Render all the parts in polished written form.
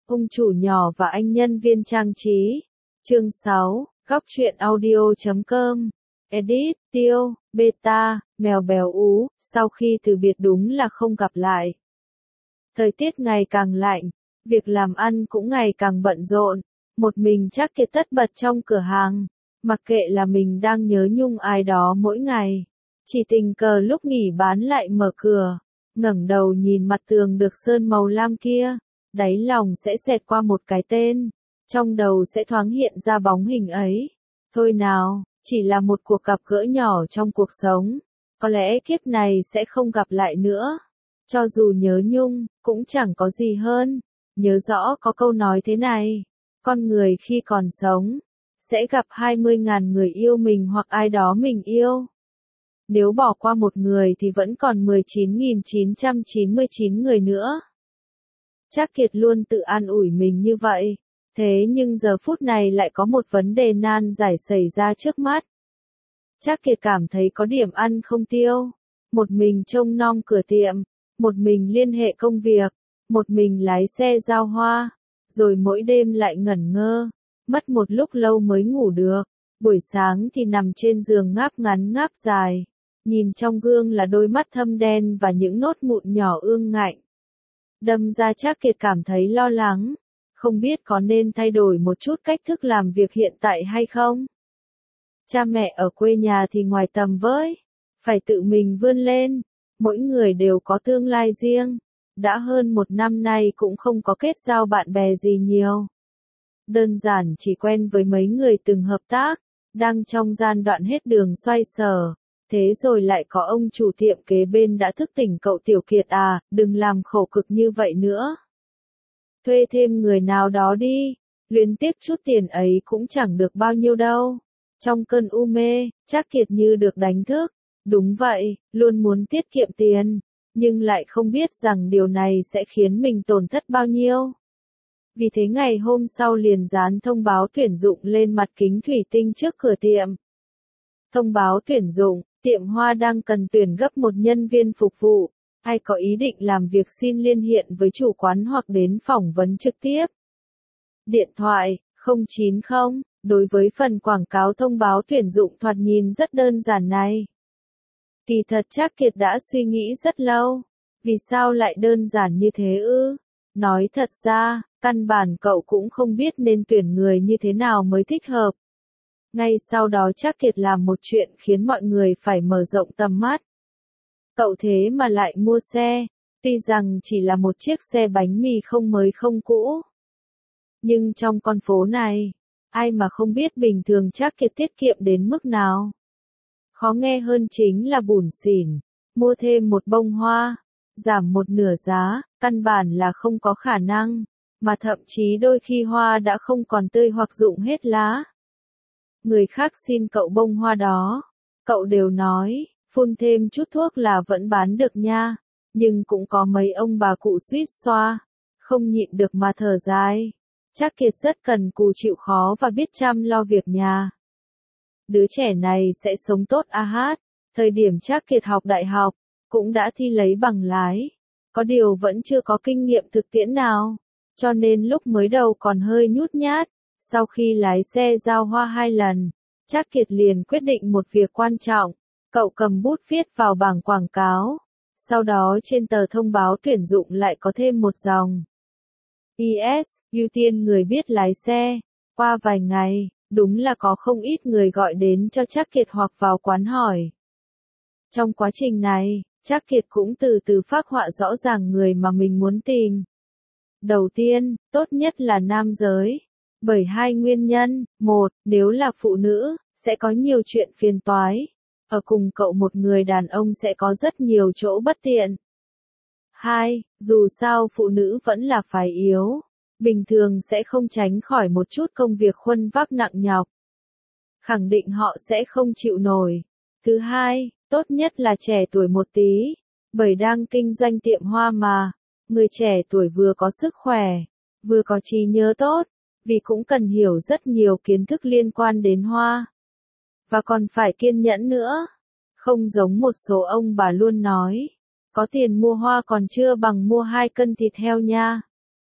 Ông chủ nhỏ và anh nhân viên trang trí. Chương 6, Góc truyện audio.com. Edit, Tiêu, Beta, Mèo Bèo Ú, sau khi từ biệt đúng là không gặp lại. Thời tiết ngày càng lạnh, việc làm ăn cũng ngày càng bận rộn, một mình Trác Kiệt tất bật trong cửa hàng, mặc kệ là mình đang nhớ nhung ai đó mỗi ngày. Chỉ tình cờ lúc nghỉ bán lại mở cửa, ngẩng đầu nhìn mặt tường được sơn màu lam kia, đáy lòng sẽ xẹt qua một cái tên, trong đầu sẽ thoáng hiện ra bóng hình ấy. Thôi nào, chỉ là một cuộc gặp gỡ nhỏ trong cuộc sống, có lẽ kiếp này sẽ không gặp lại nữa. Cho dù nhớ nhung, cũng chẳng có gì hơn. Nhớ rõ có câu nói thế này, con người khi còn sống, sẽ gặp 20.000 người yêu mình hoặc ai đó mình yêu. Nếu bỏ qua một người thì vẫn còn 19.999 người nữa. Trác Kiệt luôn tự an ủi mình như vậy, thế nhưng giờ phút này lại có một vấn đề nan giải xảy ra trước mắt. Trác Kiệt cảm thấy có điểm ăn không tiêu, một mình trông nom cửa tiệm, một mình liên hệ công việc, một mình lái xe giao hoa, rồi mỗi đêm lại ngẩn ngơ, mất một lúc lâu mới ngủ được, buổi sáng thì nằm trên giường ngáp ngắn ngáp dài, nhìn trong gương là đôi mắt thâm đen và những nốt mụn nhỏ ương ngạnh. Đâm ra Trác Kiệt cảm thấy lo lắng, không biết có nên thay đổi một chút cách thức làm việc hiện tại hay không. Cha mẹ ở quê nhà thì ngoài tầm với, phải tự mình vươn lên, mỗi người đều có tương lai riêng, đã hơn một năm nay cũng không có kết giao bạn bè gì nhiều. Đơn giản chỉ quen với mấy người từng hợp tác, đang trong giai đoạn hết đường xoay sở. Thế rồi lại có ông chủ tiệm kế bên đã thức tỉnh cậu Tiểu Kiệt à, đừng làm khổ cực như vậy nữa. Thuê thêm người nào đó đi, luyến tiếc chút tiền ấy cũng chẳng được bao nhiêu đâu. Trong cơn u mê, Trác Kiệt như được đánh thức. Đúng vậy, luôn muốn tiết kiệm tiền, nhưng lại không biết rằng điều này sẽ khiến mình tổn thất bao nhiêu. Vì thế ngày hôm sau liền dán thông báo tuyển dụng lên mặt kính thủy tinh trước cửa tiệm. Thông báo tuyển dụng, tiệm hoa đang cần tuyển gấp một nhân viên phục vụ, ai có ý định làm việc xin liên hệ với chủ quán hoặc đến phỏng vấn trực tiếp. Điện thoại 090, đối với phần quảng cáo thông báo tuyển dụng thoạt nhìn rất đơn giản này. Kỳ thật Trác Kiệt đã suy nghĩ rất lâu, vì sao lại đơn giản như thế ư? Nói thật ra, căn bản cậu cũng không biết nên tuyển người như thế nào mới thích hợp. Ngay sau đó Trác Kiệt làm một chuyện khiến mọi người phải mở rộng tầm mắt. Cậu thế mà lại mua xe, tuy rằng chỉ là một chiếc xe bánh mì không mới không cũ. Nhưng trong con phố này, ai mà không biết bình thường Trác Kiệt tiết kiệm đến mức nào. Khó nghe hơn chính là bủn xỉn, mua thêm một bông hoa, giảm một nửa giá, căn bản là không có khả năng, mà thậm chí đôi khi hoa đã không còn tươi hoặc rụng hết lá. Người khác xin cậu bông hoa đó, cậu đều nói, phun thêm chút thuốc là vẫn bán được nha, nhưng cũng có mấy ông bà cụ suýt xoa, không nhịn được mà thở dài. Trác Kiệt rất cần cù chịu khó và biết chăm lo việc nhà. Đứa trẻ này sẽ sống tốt a hát. Thời điểm Trác Kiệt học đại học, cũng đã thi lấy bằng lái. Có điều vẫn chưa có kinh nghiệm thực tiễn nào, cho nên lúc mới đầu còn hơi nhút nhát. Sau khi lái xe giao hoa 2 lần, Trác Kiệt liền quyết định một việc quan trọng. Cậu cầm bút viết vào bảng quảng cáo. Sau đó trên tờ thông báo tuyển dụng lại có thêm một dòng. PS, ưu tiên người biết lái xe. Qua vài ngày, đúng là có không ít người gọi đến cho Trác Kiệt hoặc vào quán hỏi. Trong quá trình này, Trác Kiệt cũng từ từ phác họa rõ ràng người mà mình muốn tìm. Đầu tiên, tốt nhất là nam giới. Bởi hai nguyên nhân, một, nếu là phụ nữ, sẽ có nhiều chuyện phiền toái. Ở cùng cậu một người đàn ông sẽ có rất nhiều chỗ bất tiện. Hai, dù sao phụ nữ vẫn là phái yếu. Bình thường sẽ không tránh khỏi một chút công việc khuân vác nặng nhọc. Khẳng định họ sẽ không chịu nổi. Thứ hai, tốt nhất là trẻ tuổi một tí. Bởi đang kinh doanh tiệm hoa mà, người trẻ tuổi vừa có sức khỏe, vừa có trí nhớ tốt, vì cũng cần hiểu rất nhiều kiến thức liên quan đến hoa. Và còn phải kiên nhẫn nữa. Không giống một số ông bà luôn nói, có tiền mua hoa còn chưa bằng mua 2 cân thịt heo nha.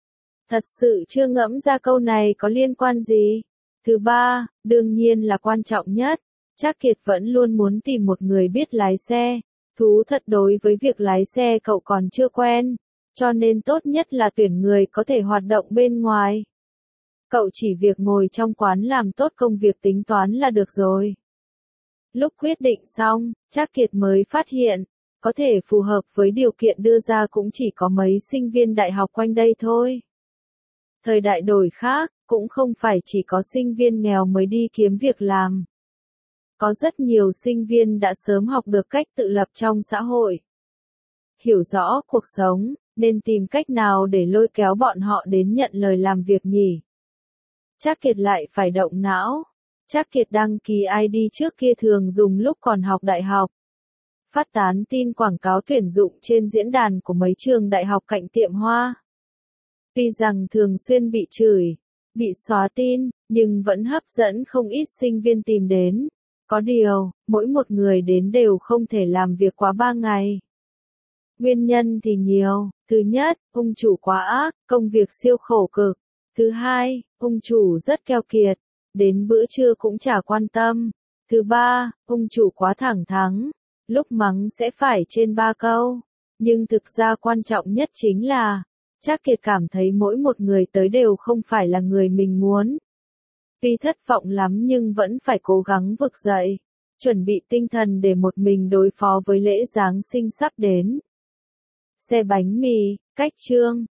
Thật sự chưa ngẫm ra câu này có liên quan gì. Thứ ba, đương nhiên là quan trọng nhất, Trác Kiệt vẫn luôn muốn tìm một người biết lái xe. Thú thật đối với việc lái xe cậu còn chưa quen, cho nên tốt nhất là tuyển người có thể hoạt động bên ngoài. Cậu chỉ việc ngồi trong quán làm tốt công việc tính toán là được rồi. Lúc quyết định xong, Trác Kiệt mới phát hiện, có thể phù hợp với điều kiện đưa ra cũng chỉ có mấy sinh viên đại học quanh đây thôi. Thời đại đổi khác, cũng không phải chỉ có sinh viên nghèo mới đi kiếm việc làm. Có rất nhiều sinh viên đã sớm học được cách tự lập trong xã hội. Hiểu rõ cuộc sống, nên tìm cách nào để lôi kéo bọn họ đến nhận lời làm việc nhỉ? Trác Kiệt lại phải động não. Trác Kiệt đăng ký ID trước kia thường dùng lúc còn học đại học. Phát tán tin quảng cáo tuyển dụng trên diễn đàn của mấy trường đại học cạnh tiệm hoa. Tuy rằng thường xuyên bị chửi, bị xóa tin, nhưng vẫn hấp dẫn không ít sinh viên tìm đến. Có điều, mỗi một người đến đều không thể làm việc quá 3 ngày. Nguyên nhân thì nhiều. Thứ nhất, ông chủ quá ác, công việc siêu khổ cực. Thứ hai, ông chủ rất keo kiệt, đến bữa trưa cũng chả quan tâm. Thứ ba, ông chủ quá thẳng thắn, lúc mắng sẽ phải trên 3 câu. Nhưng thực ra quan trọng nhất chính là, Trác Kiệt cảm thấy mỗi một người tới đều không phải là người mình muốn. Tuy thất vọng lắm nhưng vẫn phải cố gắng vực dậy, chuẩn bị tinh thần để một mình đối phó với lễ Giáng sinh sắp đến. Xe bánh mì, cách chương.